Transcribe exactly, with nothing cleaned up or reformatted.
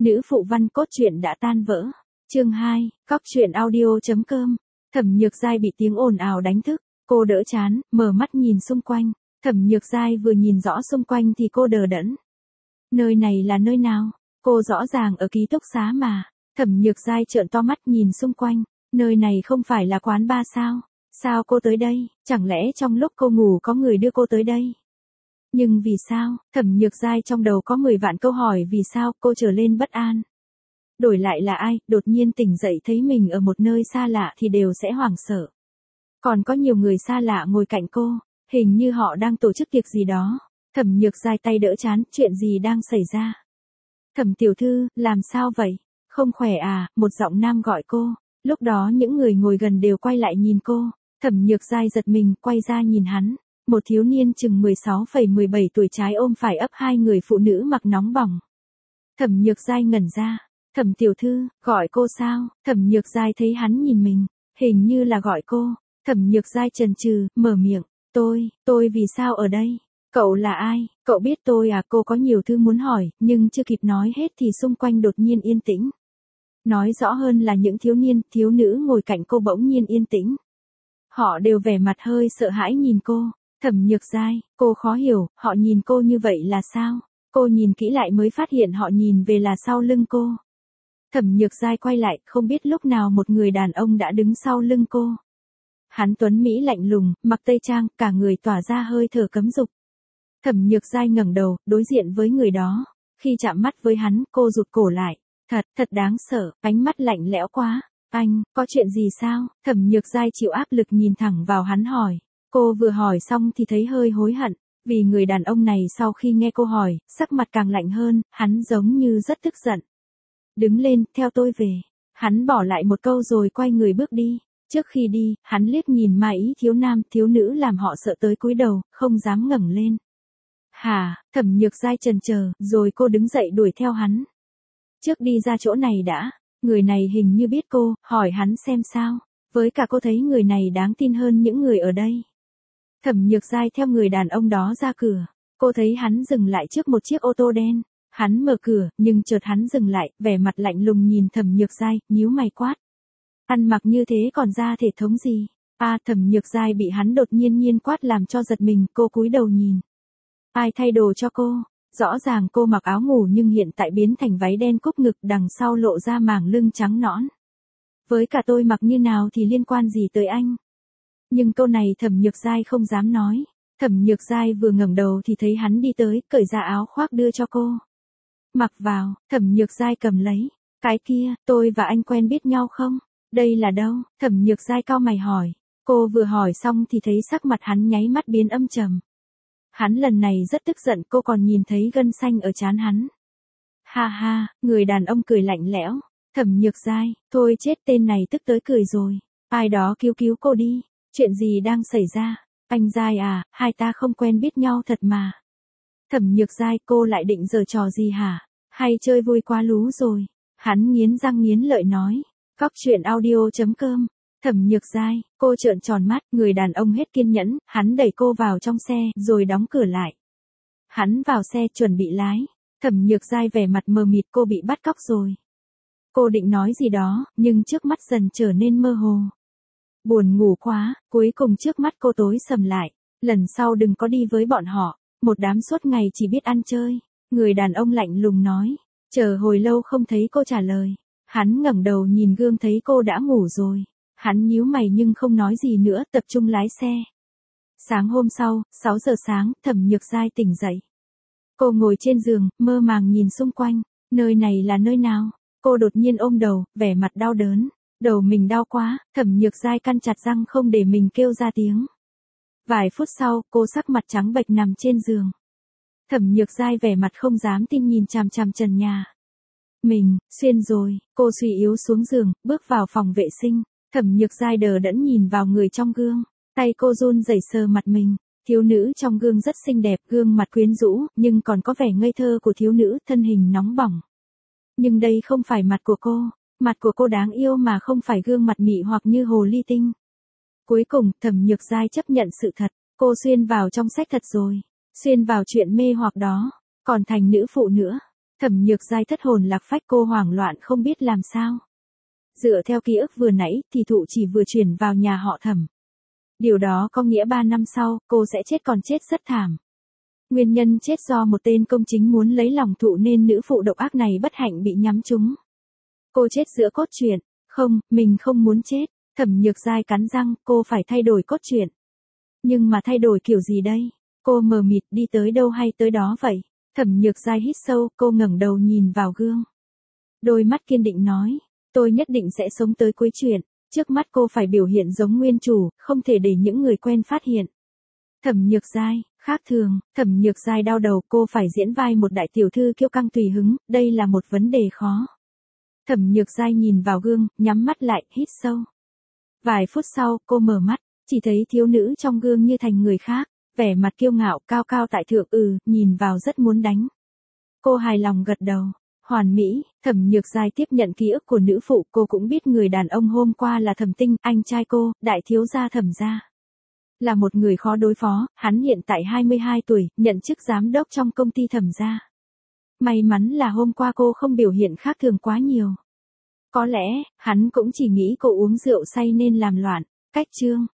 Nữ phụ văn cốt truyện đã tan vỡ. Chương hai, cóc truyện audio.com. Thẩm Nhược Giai bị tiếng ồn ào đánh thức, cô đỡ chán, mở mắt nhìn xung quanh. Thẩm Nhược Giai vừa nhìn rõ xung quanh thì cô đờ đẫn. Nơi này là nơi nào? Cô rõ ràng ở ký túc xá mà. Thẩm Nhược Giai trợn to mắt nhìn xung quanh. Nơi này không phải là quán bar sao? Sao cô tới đây? Chẳng lẽ trong lúc cô ngủ có người đưa cô tới đây? Nhưng vì sao? Thẩm Nhược Giai trong đầu có mười vạn câu hỏi vì sao cô trở lên bất an. Đổi lại là ai, đột nhiên tỉnh dậy thấy mình ở một nơi xa lạ thì đều sẽ hoảng sợ. Còn có nhiều người xa lạ ngồi cạnh cô, hình như họ đang tổ chức tiệc gì đó. Thẩm Nhược Giai tay đỡ chán, chuyện gì đang xảy ra? Thẩm tiểu thư, làm sao vậy? Không khỏe à? Một giọng nam gọi cô. Lúc đó những người ngồi gần đều quay lại nhìn cô. Thẩm Nhược Giai giật mình, quay ra nhìn hắn. Một thiếu niên chừng mười sáu phẩy mười bảy tuổi trái ôm phải ấp hai người phụ nữ mặc nóng bỏng. Thẩm Nhược Giai ngẩn ra. Thẩm tiểu thư, gọi cô sao? Thẩm Nhược Giai thấy hắn nhìn mình, hình như là gọi cô. Thẩm Nhược Giai chần chừ, mở miệng. Tôi, tôi vì sao ở đây? Cậu là ai? Cậu biết tôi à? Cô có nhiều thứ muốn hỏi, nhưng chưa kịp nói hết thì xung quanh đột nhiên yên tĩnh. Nói rõ hơn là những thiếu niên, thiếu nữ ngồi cạnh cô bỗng nhiên yên tĩnh. Họ đều vẻ mặt hơi sợ hãi nhìn cô. Thẩm Nhược Giai, cô khó hiểu, họ nhìn cô như vậy là sao? Cô nhìn kỹ lại mới phát hiện họ nhìn về là sau lưng cô. Thẩm Nhược Giai quay lại, không biết lúc nào một người đàn ông đã đứng sau lưng cô. Hắn tuấn mỹ lạnh lùng, mặc tây trang, cả người tỏa ra hơi thở cấm dục. Thẩm Nhược Giai ngẩng đầu, đối diện với người đó. Khi chạm mắt với hắn, cô rụt cổ lại. Thật, thật đáng sợ, ánh mắt lạnh lẽo quá. Anh, có chuyện gì sao? Thẩm Nhược Giai chịu áp lực nhìn thẳng vào hắn hỏi. Cô vừa hỏi xong thì thấy hơi hối hận, vì người đàn ông này sau khi nghe cô hỏi, sắc mặt càng lạnh hơn, hắn giống như rất tức giận. Đứng lên, theo tôi về. Hắn bỏ lại một câu rồi quay người bước đi. Trước khi đi, hắn liếc nhìn mà ý thiếu nam, thiếu nữ làm họ sợ tới cúi đầu, không dám ngẩng lên. Hả? Thẩm Nhược Giai chần chờ, rồi cô đứng dậy đuổi theo hắn. Trước đi ra chỗ này đã. Người này hình như biết cô, hỏi hắn xem sao. Với cả cô thấy người này đáng tin hơn những người ở đây. Thẩm Nhược Giai theo người đàn ông đó ra cửa. Cô thấy hắn dừng lại trước một chiếc ô tô đen. Hắn mở cửa, nhưng chợt hắn dừng lại, vẻ mặt lạnh lùng nhìn Thẩm Nhược Giai, nhíu mày quát. Ăn mặc như thế còn ra thể thống gì? À, Thẩm Nhược Giai bị hắn đột nhiên nhiên quát làm cho giật mình, cô cúi đầu nhìn. Ai thay đồ cho cô? Rõ ràng cô mặc áo ngủ nhưng hiện tại biến thành váy đen cúc ngực, đằng sau lộ ra màng lưng trắng nõn. Với cả tôi mặc như nào thì liên quan gì tới anh? Nhưng câu này Thẩm Nhược Giai không dám nói. Thẩm Nhược Giai vừa ngẩng đầu thì thấy hắn đi tới, cởi ra áo khoác đưa cho cô. Mặc vào, Thẩm Nhược Giai cầm lấy. Cái kia, tôi và anh quen biết nhau không? Đây là đâu? Thẩm Nhược Giai cau mày hỏi. Cô vừa hỏi xong thì thấy sắc mặt hắn nháy mắt biến âm trầm. Hắn lần này rất tức giận, cô còn nhìn thấy gân xanh ở trán hắn. Ha ha, người đàn ông cười lạnh lẽo. Thẩm Nhược Giai, thôi chết, tên này tức tới cười rồi. Ai đó cứu cứu cô đi. Chuyện gì đang xảy ra? Anh Giai à, hai ta không quen biết nhau thật mà. Thẩm Nhược Giai, cô lại định giở trò gì hả? Hay chơi vui quá lú rồi? Hắn nghiến răng nghiến lợi nói. Cóc truyện audio.com. Thẩm Nhược Giai, cô trợn tròn mắt, người đàn ông hết kiên nhẫn, hắn đẩy cô vào trong xe, rồi đóng cửa lại. Hắn vào xe chuẩn bị lái. Thẩm Nhược Giai vẻ mặt mờ mịt, cô bị bắt cóc rồi. Cô định nói gì đó, nhưng trước mắt dần trở nên mơ hồ. Buồn ngủ quá, cuối cùng trước mắt cô tối sầm lại. Lần sau đừng có đi với bọn họ, một đám suốt ngày chỉ biết ăn chơi. Người đàn ông lạnh lùng nói. Chờ hồi lâu không thấy cô trả lời. Hắn ngẩng đầu nhìn gương thấy cô đã ngủ rồi. Hắn nhíu mày nhưng không nói gì nữa, tập trung lái xe. Sáng hôm sau, sáu giờ sáng, Thẩm Nhược Giai tỉnh dậy. Cô ngồi trên giường, mơ màng nhìn xung quanh. Nơi này là nơi nào? Cô đột nhiên ôm đầu, vẻ mặt đau đớn. Đầu mình đau quá, Thẩm Nhược Giai căn chặt răng không để mình kêu ra tiếng. Vài phút sau, cô sắc mặt trắng bệch nằm trên giường. Thẩm Nhược Giai vẻ mặt không dám tin nhìn chằm chằm trần nhà. Mình, xuyên rồi, cô suy yếu xuống giường, bước vào phòng vệ sinh. Thẩm Nhược Giai đờ đẫn nhìn vào người trong gương. Tay cô run rẩy sờ mặt mình. Thiếu nữ trong gương rất xinh đẹp, gương mặt quyến rũ, nhưng còn có vẻ ngây thơ của thiếu nữ, thân hình nóng bỏng. Nhưng đây không phải mặt của cô. Mặt của cô đáng yêu mà không phải gương mặt mị hoặc như hồ ly tinh. Cuối cùng, Thẩm Nhược Giai chấp nhận sự thật. Cô xuyên vào trong sách thật rồi. Xuyên vào chuyện mê hoặc đó. Còn thành nữ phụ nữa. Thẩm Nhược Giai thất hồn lạc phách, cô hoảng loạn không biết làm sao. Dựa theo ký ức vừa nãy thì Thụ chỉ vừa chuyển vào nhà họ Thẩm. Điều đó có nghĩa ba năm sau, cô sẽ chết, còn chết rất thảm. Nguyên nhân chết do một tên công chính muốn lấy lòng Thụ nên nữ phụ độc ác này bất hạnh bị nhắm trúng. Cô chết giữa cốt truyện. Không, mình không muốn chết. Thẩm Nhược Giai cắn răng, cô phải thay đổi cốt truyện. Nhưng mà thay đổi kiểu gì đây? Cô mờ mịt, đi tới đâu hay tới đó vậy? Thẩm Nhược Giai hít sâu, cô ngẩng đầu nhìn vào gương. Đôi mắt kiên định nói, tôi nhất định sẽ sống tới cuối truyện. Trước mắt cô phải biểu hiện giống nguyên chủ, không thể để những người quen phát hiện. Thẩm Nhược Giai, khác thường, Thẩm Nhược Giai đau đầu, cô phải diễn vai một đại tiểu thư kiêu căng tùy hứng, đây là một vấn đề khó. Thẩm Nhược Giai nhìn vào gương, nhắm mắt lại, hít sâu. Vài phút sau, cô mở mắt, chỉ thấy thiếu nữ trong gương như thành người khác, vẻ mặt kiêu ngạo, cao cao tại thượng, ừ, nhìn vào rất muốn đánh. Cô hài lòng gật đầu. Hoàn mỹ, Thẩm Nhược Giai tiếp nhận ký ức của nữ phụ, cô cũng biết người đàn ông hôm qua là Thẩm Tinh, anh trai cô, đại thiếu gia Thẩm gia. Là một người khó đối phó, hắn hiện tại hai mươi hai tuổi, nhận chức giám đốc trong công ty Thẩm gia. May mắn là hôm qua cô không biểu hiện khác thường quá nhiều. Có lẽ, hắn cũng chỉ nghĩ cô uống rượu say nên làm loạn. Cách chương